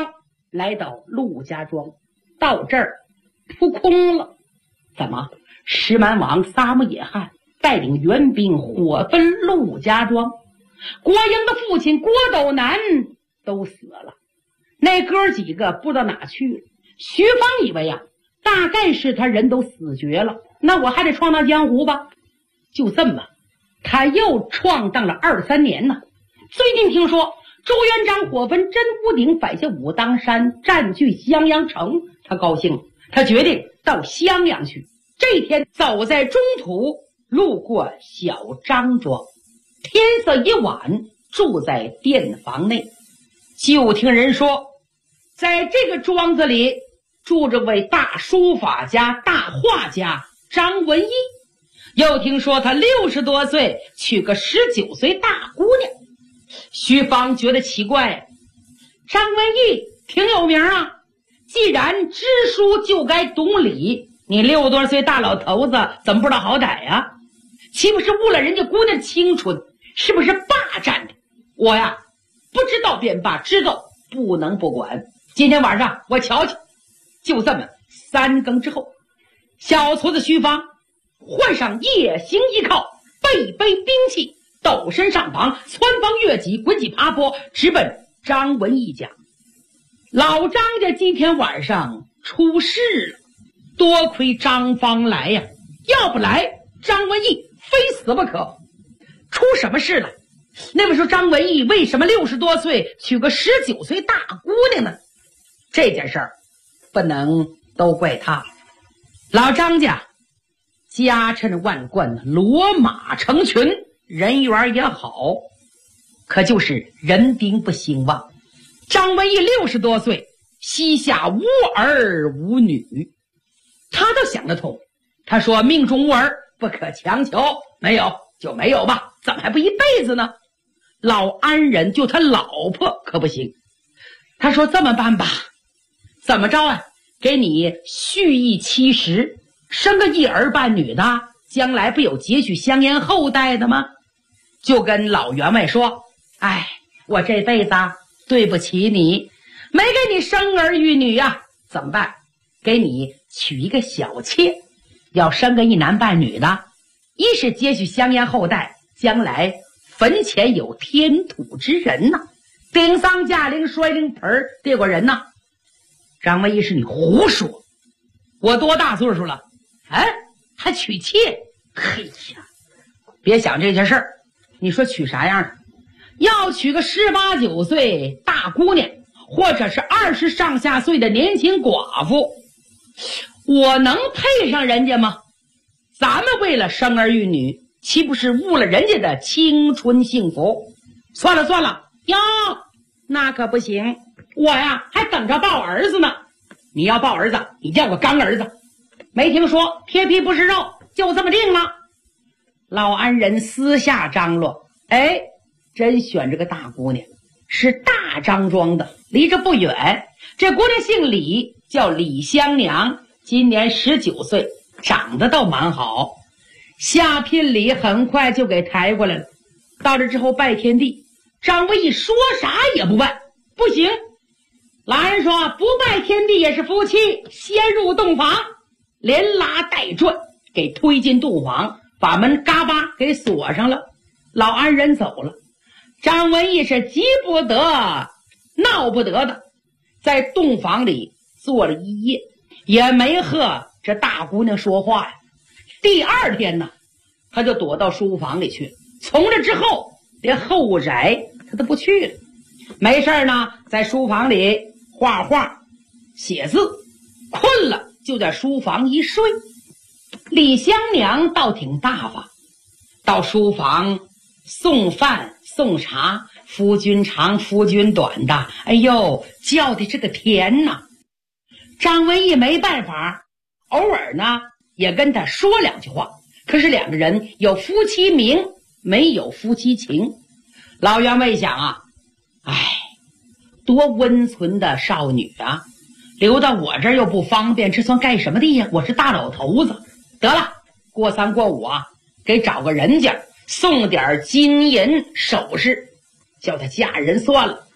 来到陆家庄，到这儿扑空了。怎么？石蛮王撒木野汉带领援兵火焚陆家庄，郭英的父亲郭斗南都死了，那哥几个不知道哪去了。徐芳以为啊，大概是他人都死绝了，那我还得闯荡江湖吧。就这么，他又闯荡了2-3年呢。最近听说朱元璋火焚真武鼎，摆下武当山，占据襄阳城，他高兴了，他决定到襄阳去。这天走在中途，路过小张庄，天色已晚，住在店房内。就听人说，在这个庄子里住着位大书法家、大画家张文义。又听说他60多岁娶个19岁大姑娘。徐芳觉得奇怪，张文义挺有名啊，既然知书就该懂礼，你60多岁大老头子怎么不知道好歹呀？岂不是误了人家姑娘的青春？是不是霸占的？我呀，不知道便罢，知道不能不管。今天晚上我瞧瞧。就这么3更之后，小矬子徐芳换上夜行衣靠，背兵器，斗身上房，蹿房越脊，滚几爬坡，直奔张文义家。老张家今天晚上出事了，多亏张芳来呀，要不来张文义非死不可。出什么事了？那么说张文义为什么60多岁娶个19岁大姑娘呢？这件事儿不能都怪他。老张家家趁万贯，骡马成群，人缘也好，可就是人丁不兴旺。张文义60多岁，膝下无儿无女，他倒想得通。他说命中无儿不可强求，没有就没有吧，怎么还不一辈子呢？老安人就他老婆可不行。他说这么办吧，怎么着啊，给你续役70，生个一儿半女的，将来不有接续香烟后代的吗？就跟老员外说，哎，我这辈子对不起你，没给你生儿育女啊，怎么办？给你娶一个小妾，要生个一男半女的，一是接续香烟后代，将来坟前有天土之人呐，顶丧驾灵摔灵盆这个人呐。张文义是你胡说，我多大岁数了？还娶妾？嘿呀，别想这些事儿。你说娶啥样的？要娶个18、19岁大姑娘，或者是20上下岁的年轻寡妇，我能配上人家吗？咱们为了生儿育女，岂不是误了人家的青春幸福？算了哟，那可不行，我呀还等着抱儿子呢。你要抱儿子，你叫个干儿子，没听说贴皮不是肉，就这么定了。老安人私下张罗，真选这个大姑娘，是大张庄的，离这不远。这姑娘姓李，叫李香娘，今年19岁，长得倒蛮好。下聘礼很快就给抬过来了。到这之后拜天地，张文义说啥也不拜，不行。老安人说不拜天地也是夫妻，先入洞房，连拉带拽给推进洞房，把门嘎巴给锁上了。老安人走了，张文义是急不得闹不得的，在洞房里坐了一夜，也没和这大姑娘说话呀。第2天呢，他就躲到书房里去，从这之后连后宅他都不去了。没事呢，在书房里画画写字，困了就在书房一睡。李香娘倒挺大方，到书房送饭送茶，夫君长夫君短的，哎呦，叫的这个甜呐。张文义没办法，偶尔呢也跟他说2句话，可是2个人有夫妻名，没有夫妻情。老员外想啊，多温存的少女啊，留到我这儿又不方便，这算干什么的呀？我是大老头子，得了，过3过5啊，给找个人家送点金银首饰，叫他嫁人算了。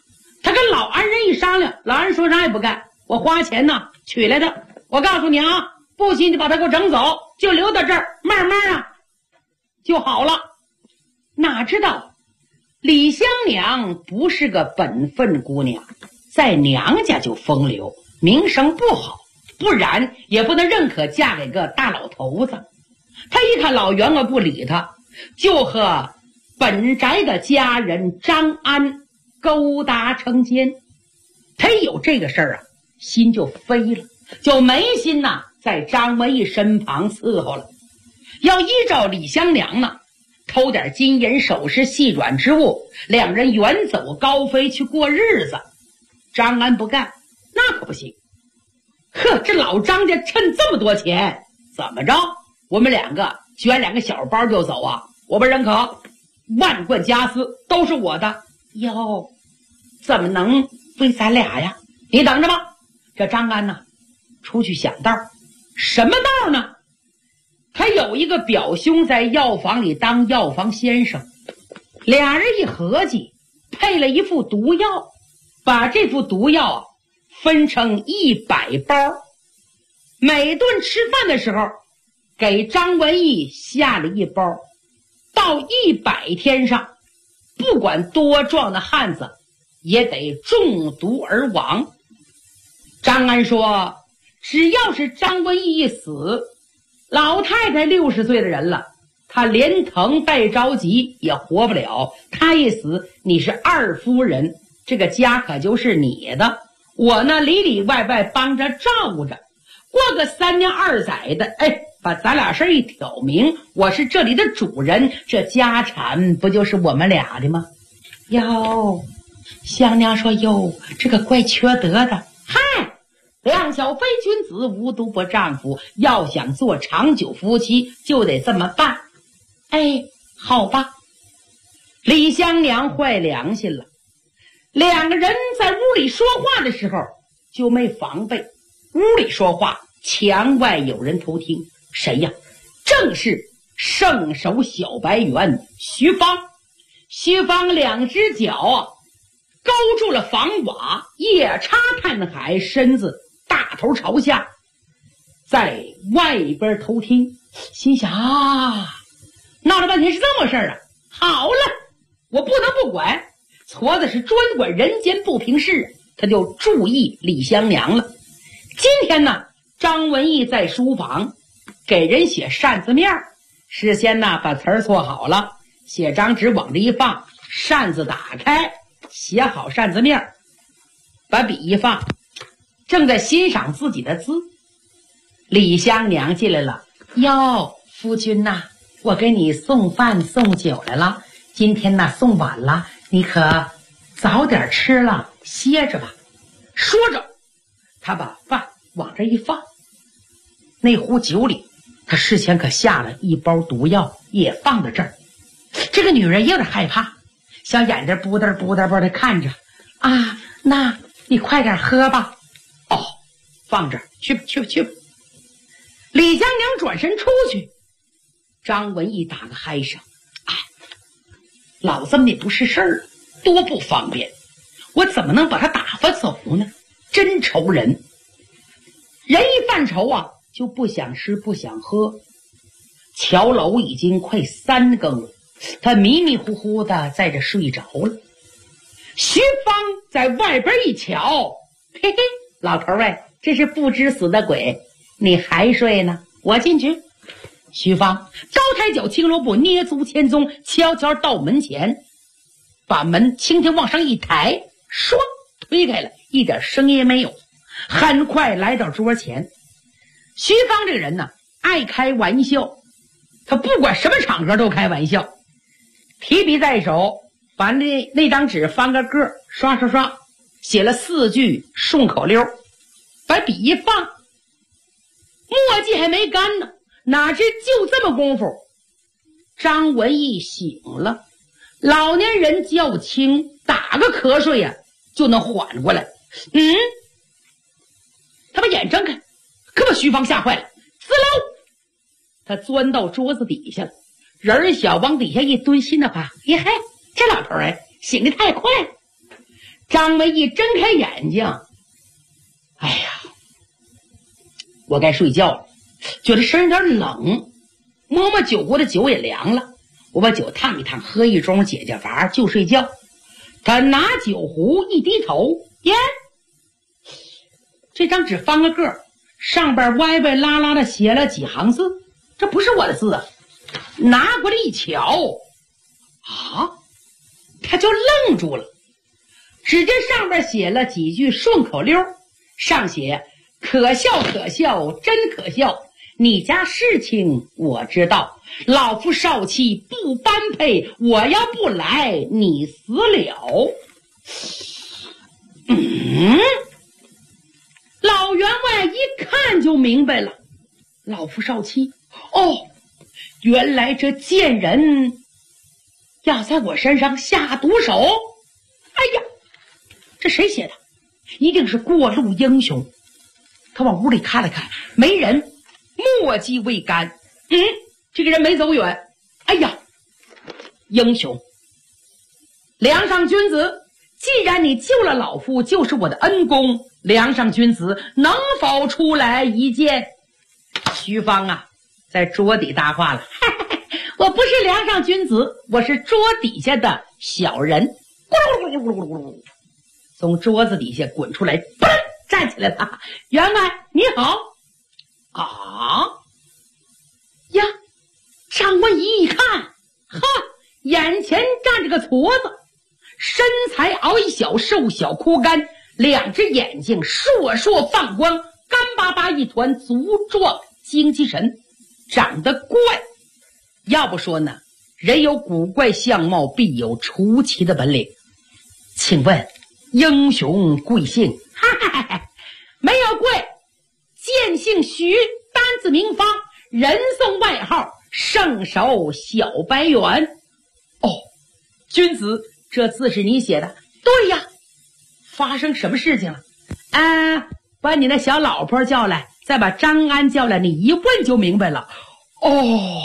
他跟老安人一商量，老安说啥也不干，我花钱呢取来的。我告诉你啊，不行你把他给我整走，就留到这儿，慢慢啊就好了。哪知道李香娘不是个本分姑娘，在娘家就风流，名声不好，不然也不能认可嫁给个大老头子。她一看老员外不理她，就和本宅的家人张安勾搭成奸。他有这个事儿啊，心就飞了，就没心呐在张文义身旁伺候了。要依照李香娘呢，偷点金银首饰细软之物，两人远走高飞去过日子。张安不干，那可不行。呵，这老张家趁这么多钱，怎么着我们两个卷两个小包就走啊？我不认可，万贯家私都是我的。哟，怎么能为咱俩呀？你等着吧。这张安呢出去想道。什么道呢？他有一个表兄在药房里当药房先生，俩人一合计，配了一副毒药，把这副毒药分成100包，每顿吃饭的时候给张文义下了1包，到100天上，不管多壮的汉子也得中毒而亡。张安说，只要是张文义一死，老太太60岁的人了，她连疼带着急也活不了。她一死，你是二夫人，这个家可就是你的。我呢里里外外帮着照顾着，过个3年2载的，把咱俩事一挑明，我是这里的主人，这家产不就是我们俩的吗？哟，香娘说，哟，这个怪缺德的。嗨，两小非君子，无毒不丈夫，要想做长久夫妻就得这么办。好吧。李香娘坏良心了，两个人在屋里说话的时候就没防备，屋里说话，墙外有人偷听。谁呀？正是圣手小白猿徐芳。徐芳2只脚勾住了房瓦，夜叉探海，身子大头朝下，在外边偷听。心想闹了半天是这么事儿啊，好了，我不能不管，矬子是专管人间不平事，他就注意李香娘了。今天呢，张文义在书房给人写扇子面，事先呢把词儿做好了，写张纸往这一放，扇子打开，写好扇子面，把笔一放，正在欣赏自己的字。李香娘进来了。哟，夫君呐，我给你送饭送酒来了，今天呢送晚了，你可早点吃了，歇着吧。说着他把饭往这一放，那壶酒里他事前可下了1包毒药，也放在这儿。这个女人有点害怕，小眼睛不嘚不嘚不嘚看着啊，那你快点喝吧。哦，放这儿，去吧去吧去吧。李香娘转身出去，张文义打个嗨声，老这么的不是事儿，多不方便，我怎么能把他打发走呢？真愁人，人一犯愁啊，就不想吃不想喝。乔楼已经快3更了，他迷迷糊糊的在这睡着了。徐芳在外边一瞧，嘿嘿，老头儿这是不知死的鬼，你还睡呢？我进去。徐芳高抬脚青罗步，捏足前踪，悄悄到门前，把门轻轻往上一抬，唰推开了，一点声音也没有，很快来到桌前。徐芳这个人呢，爱开玩笑，他不管什么场合都开玩笑。提笔在手，把那张纸翻个个，刷刷刷写了4句顺口溜，把笔一放，墨迹还没干呢，哪知就这么功夫，张文义醒了。老年人较轻，打个瞌睡呀就能缓过来。他把眼睁开，可把徐芳吓坏了，滋溜，他钻到桌子底下了，人小往底下一蹲，心的话，嘿，这老头醒得太快。 张文义睁开眼睛，哎呀，我该睡觉了，觉得身有点冷，摸摸酒壶的酒也凉了，我把酒烫一烫，喝一盅解解乏就睡觉。他拿酒壶一低头，耶，这张纸方个个，上边歪歪拉拉的写了几行字，这不是我的字啊！拿过来一瞧，啊，他就愣住了。只见上边写了几句顺口溜，上写可笑可笑真可笑，你家事情我知道，老夫少妻不般配，我要不来你死了。老员外一看就明白了，老夫少妻，哦，原来这贱人要在我身上下毒手。哎呀，这谁写的？一定是过路英雄。他往屋里看了看，没人，墨迹未干。这个人没走远。哎呀，英雄，梁上君子，既然你救了老夫，就是我的恩公，梁上君子能否出来一见？徐芳啊，在桌底搭话了，我不是梁上君子，我是桌底下的小人。咕噜咕噜咕噜咕噜咕噜，从桌子底下滚出来，站起来了。员外你好。啊呀，张文仪一看，哈，眼前站着个矬子，身材矮小，瘦小枯干，两只眼睛烁烁放光，干巴巴一团，足壮精气神，长得怪。要不说呢，人有古怪相貌，必有出奇的本领。请问英雄贵姓？没有贵，贱姓徐，单字名方，人送外号圣手小白猿。哦，君子，这字是你写的？对呀。发生什么事情了？把你那小老婆叫来，再把张安叫来，你一问就明白了。哦，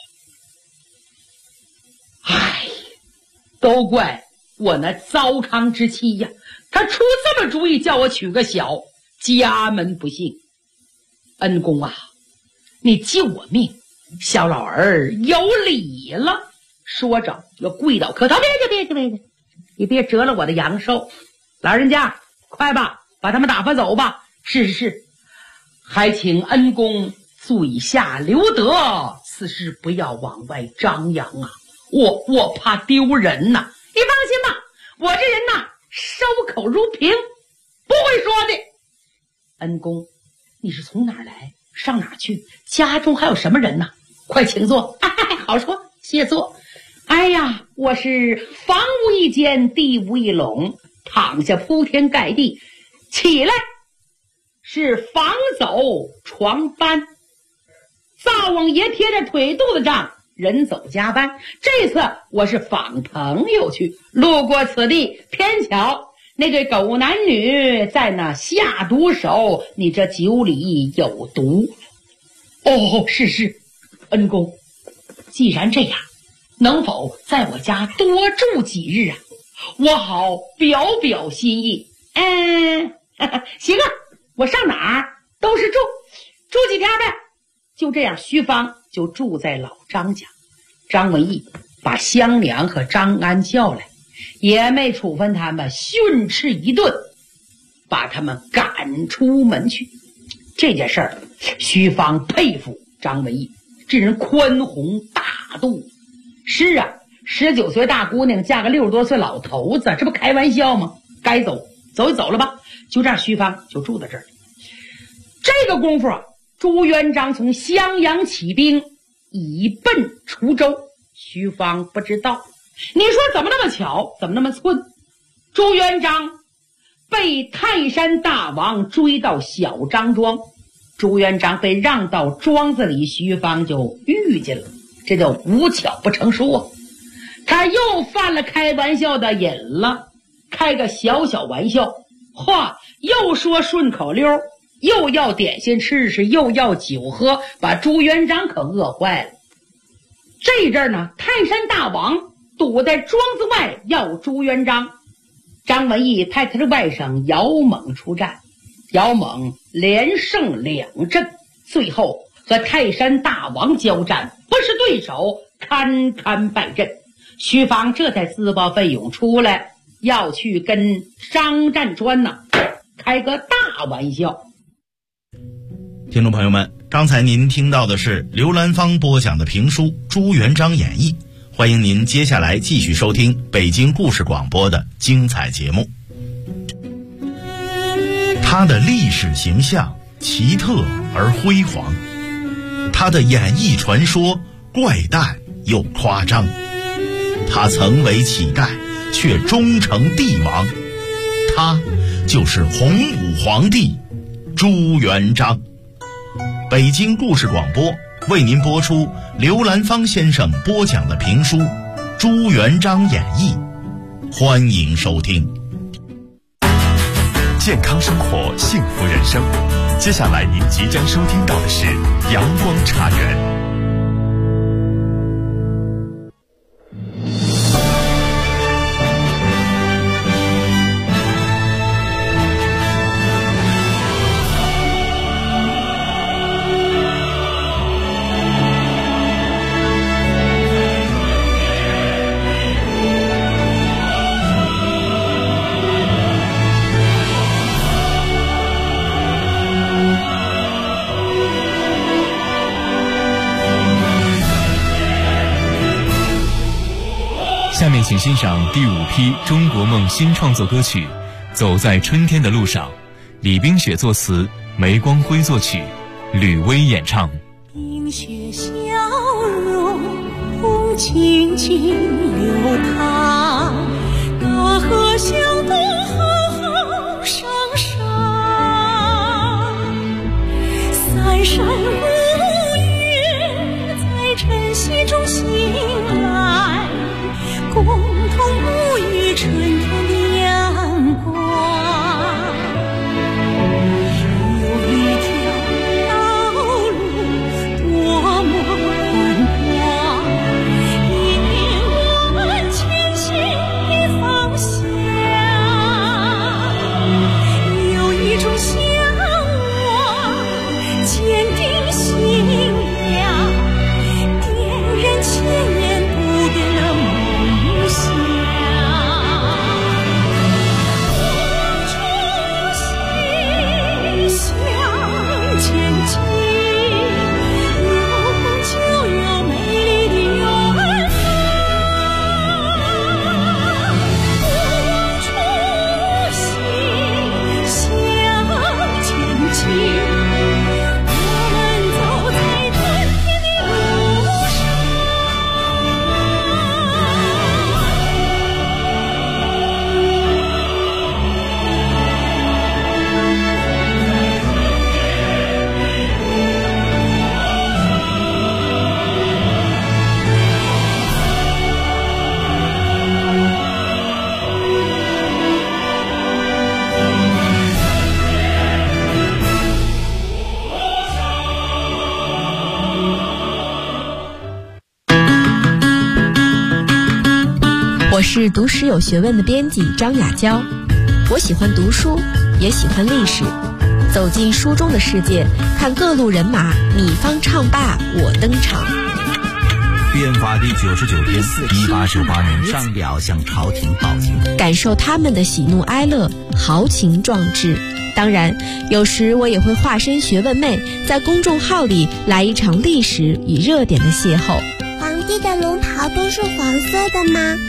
哎，都怪我那糟糠之妻呀，他出这么主意叫我娶个小，家门不幸。恩公啊，你救我命，小老儿有礼了。说着又跪倒磕头，别，你别折了我的阳寿。老人家快吧，把他们打发走吧。是，还请恩公嘴下留德，此事不要往外张扬啊，我怕丢人呐。你放心吧，我这人呐，收口如瓶，不会说的。恩公，你是从哪儿来，上哪儿去？家中还有什么人呢？快请坐。好说，谢坐。哎呀，我是房无一间，地无一垄，躺下铺天盖地，起来是房走床搬，灶王爷贴着腿肚子上，人走加班。这次我是访朋友去，路过此地，偏巧那对狗男女在那下毒手，你这酒里有毒。哦，是，恩公，既然这样，能否在我家多住几日啊？我好表表心意。行啊，我上哪儿都是住几天呗。就这样，徐芳就住在老张家。张文义把香娘和张安叫来，也没处分他们，训斥一顿，把他们赶出门去。这件事儿，徐芳佩服张文义，这人宽宏大度。是啊，19岁大姑娘嫁个60多岁老头子，这不开玩笑吗？该走就走了吧。就这样，徐芳就住在这儿。这个功夫啊，朱元璋从襄阳起兵，以奔滁州。徐芳不知道，你说怎么那么巧，怎么那么寸？朱元璋被泰山大王追到小张庄，朱元璋被让到庄子里，徐芳就遇见了，这叫无巧不成书啊。他又犯了开玩笑的瘾了，开个小玩笑，话又说顺口溜，又要点心吃，又要酒喝，把朱元璋可饿坏了。这阵儿呢，泰山大王堵在庄子外要朱元璋， 张文义派他的外甥姚猛出战，姚猛连胜2阵，最后和泰山大王交战，不是对手，堪堪败阵。徐芳这才自报奋勇出来，要去跟张占川开个大玩笑。 听众朋友们，刚才您听到的是刘兰芳播讲的评书《朱元璋演义》，欢迎您接下来继续收听北京故事广播的精彩节目。他的历史形象奇特而辉煌，他的演艺传说怪诞又夸张，他曾为乞丐却终成帝王，他就是洪武皇帝朱元璋。北京故事广播为您播出刘兰芳先生播讲的评书《朱元璋演义》，欢迎收听。 健康生活，幸福人生。接下来您即将收听到的是阳光茶园。 下面请欣赏第5批中国梦新创作歌曲《走在春天的路上》，李冰雪作词，梅光辉作曲，吕薇演唱。 冰雪消融，红轻轻流淌，大河向东浩浩汤汤，三山五岳在晨曦中醒来，共同沐浴春天的阳光。有一条道路多么宽广，引领我们前行的方向。有一种向往，坚定信仰，点燃千年不变的梦想。向前进，有梦就有美丽的远方。初心向前进，我们走在春天的路我是读史有学问的编辑张雅娇，我喜欢读书，也喜欢历史，走进书中的世界，看各路人马你方唱罢我登场。 变法第99天，1898年上表向朝廷报警， 感受他们的喜怒哀乐，豪情壮志。当然，有时我也会化身学问妹，在公众号里来一场历史与热点的邂逅。 皇帝的龙袍都是黄色的吗？